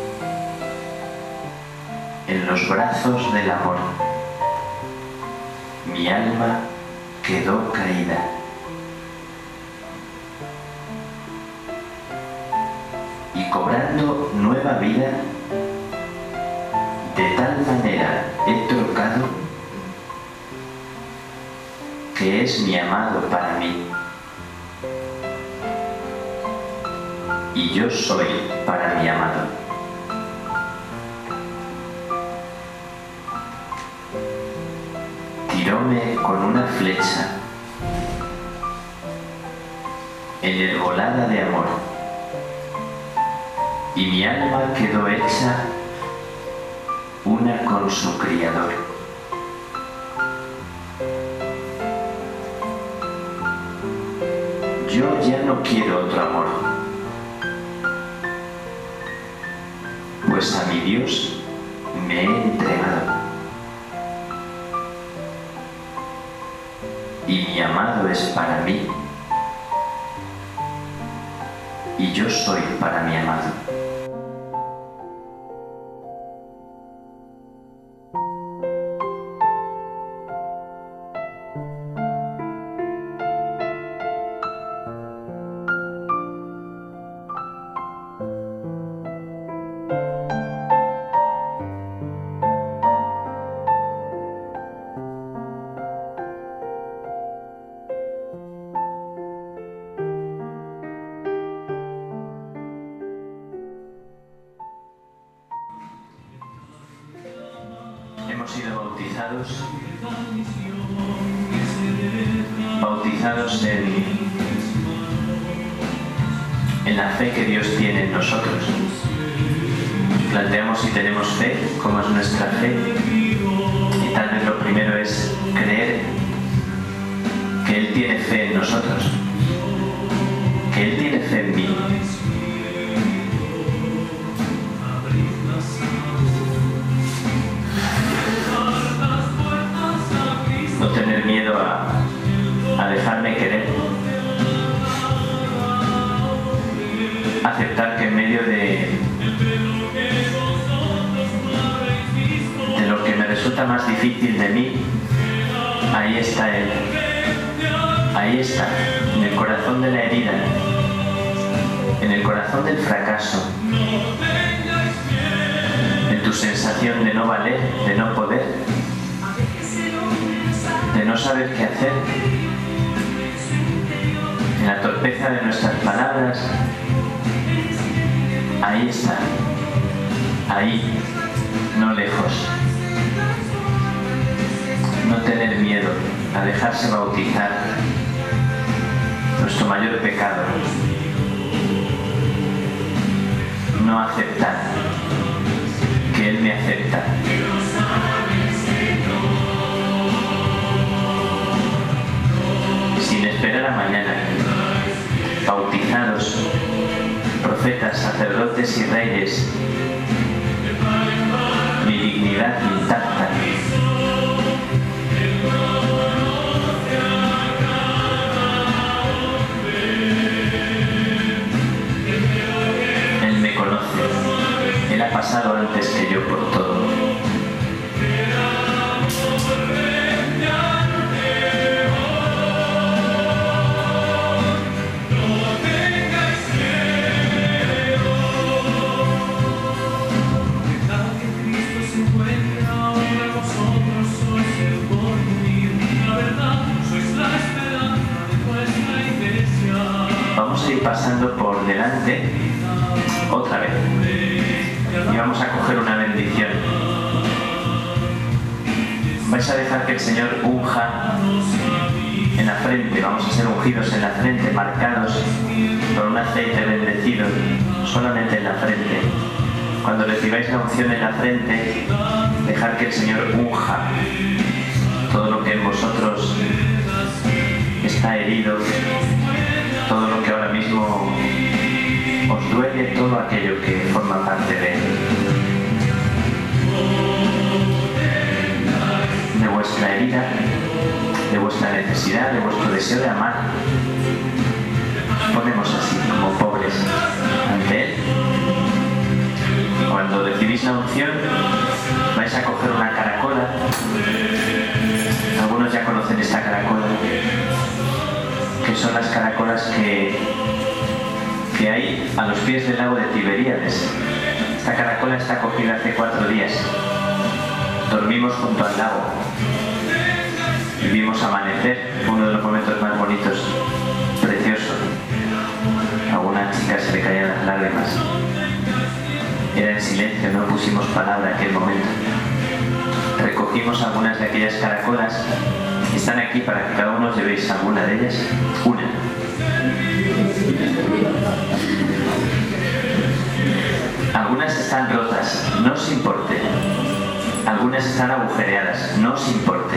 en los brazos del amor, mi alma quedó caída y cobrando nueva vida, de tal manera he trocado que es mi amado para mí y yo soy para mi amado. Tiróme con una flecha enarbolada de amor y mi alma quedó hecha una con su Criador. Yo ya no quiero otro amor, pues a mi Dios me he entregado y mi amado es para mí y yo soy para mi amado. Hemos sido bautizados en la fe que Dios tiene en nosotros. Planteamos si tenemos fe, cómo es nuestra fe, y tal vez lo primero es creer que Él tiene fe en nosotros, que Él tiene fe en mí. No tener miedo a dejarme querer. Aceptar que en medio de lo que me resulta más difícil de mí, ahí está Él. Ahí está, en el corazón de la herida, en el corazón del fracaso, en tu sensación de no valer, de no poder, de no saber qué hacer, en la torpeza de nuestras palabras. Ahí está, ahí, no lejos. No tener miedo a dejarse bautizar, nuestro mayor pecado. No aceptar que Él me acepta. Sin esperar a mañana, bautizados, profetas, sacerdotes y reyes, mi dignidad intacta. Él me conoce, Él ha pasado antes que yo por todo. Vamos a ir pasando por delante otra vez y vamos a coger una bendición. Vais a dejar que el Señor unja en la frente. Vamos a ser ungidos en la frente, marcados por un aceite bendecido, solamente en la frente. Cuando recibáis la unción en la frente, dejad que el Señor unja todo lo que en vosotros está herido, todo lo que ahora mismo os duele, todo aquello que forma parte de vuestra herida, de vuestra necesidad, de vuestro deseo de amar. Nos ponemos así, como pobres, ante Él. Cuando recibís la unción, vais a coger una caracola. Algunos ya conocen esta caracola, que son las caracolas que hay a los pies del lago de Tiberíades. Esta caracola está cogida hace 4 días. Dormimos junto al lago. Vimos amanecer, uno de los momentos más bonitos, precioso. A alguna chica se le caían las lágrimas. Era en silencio, no pusimos palabra en aquel momento. Recogimos algunas de aquellas caracolas y están aquí para que cada uno os llevéis alguna de ellas. Una. Algunas están rotas, no os importe. Algunas están agujereadas, no os importe.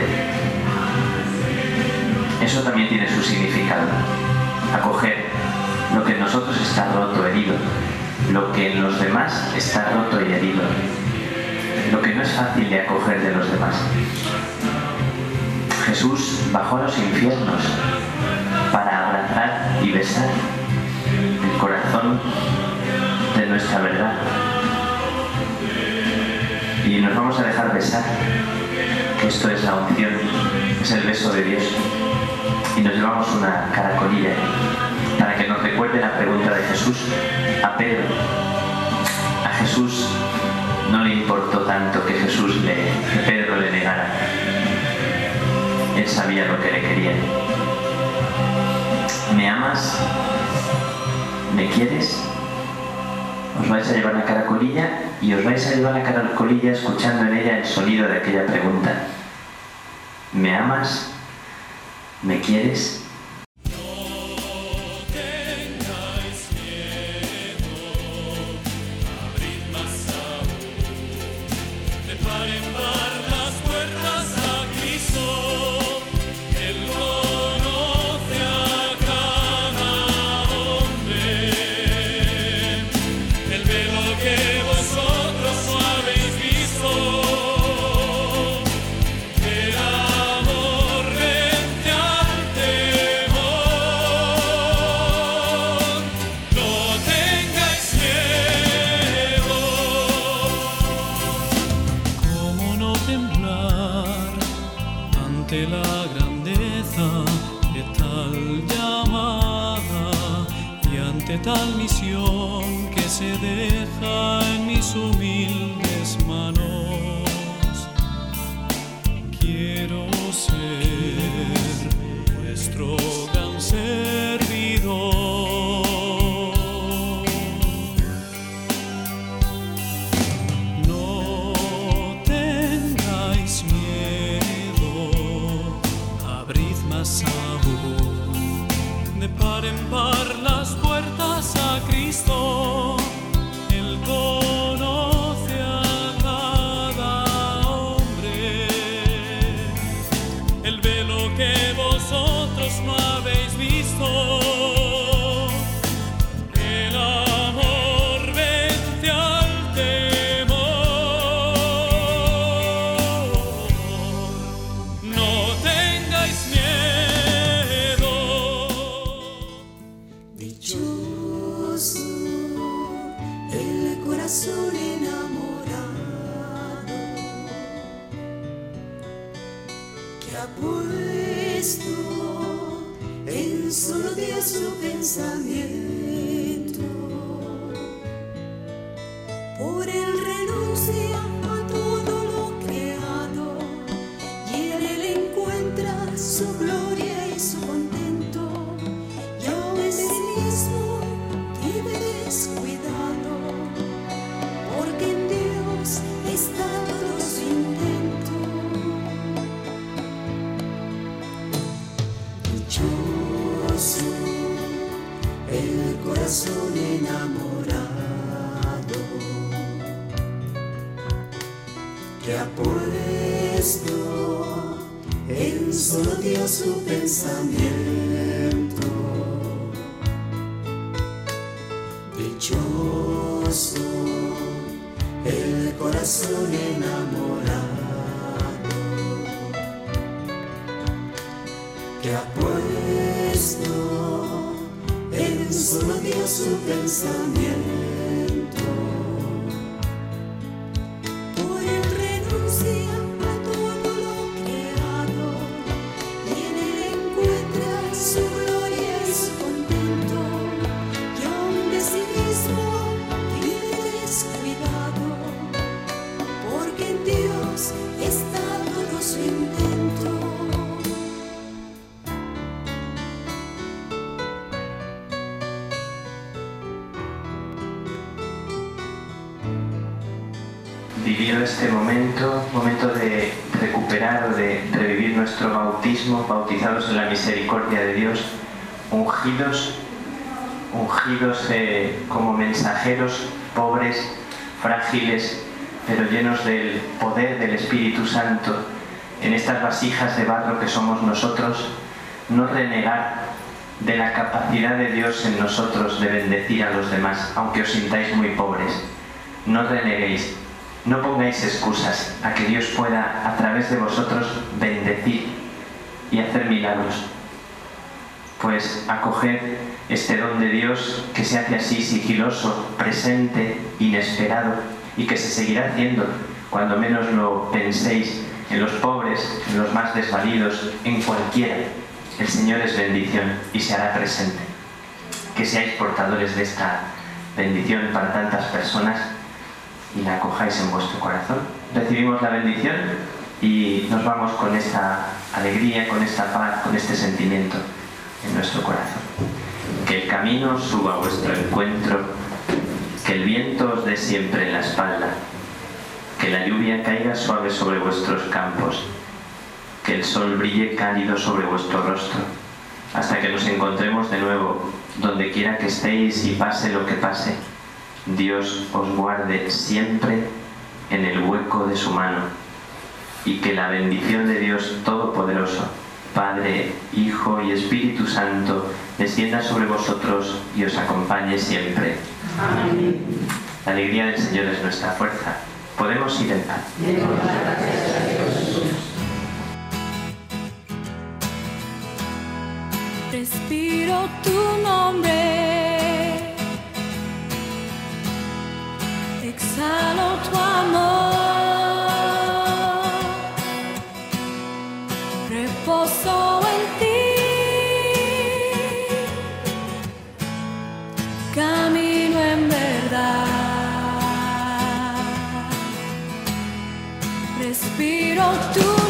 Eso también tiene su significado. Acoger lo que en nosotros está roto, herido. Lo que en los demás está roto y herido. Lo que no es fácil de acoger de los demás. Jesús bajó a los infiernos para abrazar y besar el corazón de nuestra verdad. Y nos vamos a dejar besar, que esto es la unción, es el beso de Dios. Y nos llevamos una caracolilla para que nos recuerde la pregunta de Jesús a Pedro. A Jesús no le importó tanto que Pedro le negara. Él sabía lo que le quería. ¿Me amas? ¿Me quieres? Os vais a llevar la caracolilla y os vais a llevar la caracolilla escuchando en ella el sonido de aquella pregunta. ¿Me amas? ¿Me quieres? La grandeza de tal llamada y ante tal misión que se deja en mis humildes manos, quiero ser vuestro gran servidor. No tengáis miedo, abrid más aún, de par en par las puertas a Cristo. Él conoce a cada hombre. El velo que vosotros no habéis visto. El amor vence al temor. No tengáis miedo. Dichoso el corazón enamorado que ha puesto en solo Dios su pensamiento. Por él renuncia a todo lo creado y en él encuentra su gloria y su contento. Y aún de sí mismo vive descuidado, porque en Dios está todo su intento. Dichoso el corazón enamorado que ha puesto en solo Dios su pensamiento. Dichoso el corazón enamorado que ha puesto en solo Dios su pensamiento. Por él renuncia a todo lo creado y en él encuentra su gloria y su contento. Y aún de sí mismo vivido este momento de recuperar o de revivir nuestro bautismo, bautizados en la misericordia de Dios, ungidos como mensajeros, pobres, frágiles, pero llenos del poder del Espíritu Santo, en estas vasijas de barro que somos nosotros, no renegar de la capacidad de Dios en nosotros de bendecir a los demás, aunque os sintáis muy pobres. No reneguéis, no pongáis excusas a que Dios pueda, a través de vosotros, bendecir y hacer milagros. Pues acoged este don de Dios que se hace así sigiloso, presente, inesperado, y que se seguirá haciendo cuando menos lo penséis, en los pobres, en los más desvalidos, en cualquiera. El Señor es bendición y se hará presente. Que seáis portadores de esta bendición para tantas personas y la acojáis en vuestro corazón. Recibimos la bendición y nos vamos con esta alegría, con esta paz, con este sentimiento en nuestro corazón. Que el camino suba a vuestro encuentro, que el viento os dé siempre en la espalda, que la lluvia caiga suave sobre vuestros campos, que el sol brille cálido sobre vuestro rostro, hasta que nos encontremos de nuevo, donde quiera que estéis y pase lo que pase. Dios os guarde siempre en el hueco de su mano, y que la bendición de Dios Todopoderoso, Padre, Hijo y Espíritu Santo, descienda sobre vosotros y os acompañe siempre. Amén. La alegría del Señor es nuestra fuerza. Podemos ir en paz. Respiro tu nombre, exhalo tu amor, reposo en ti, camino en verdad, respiro tu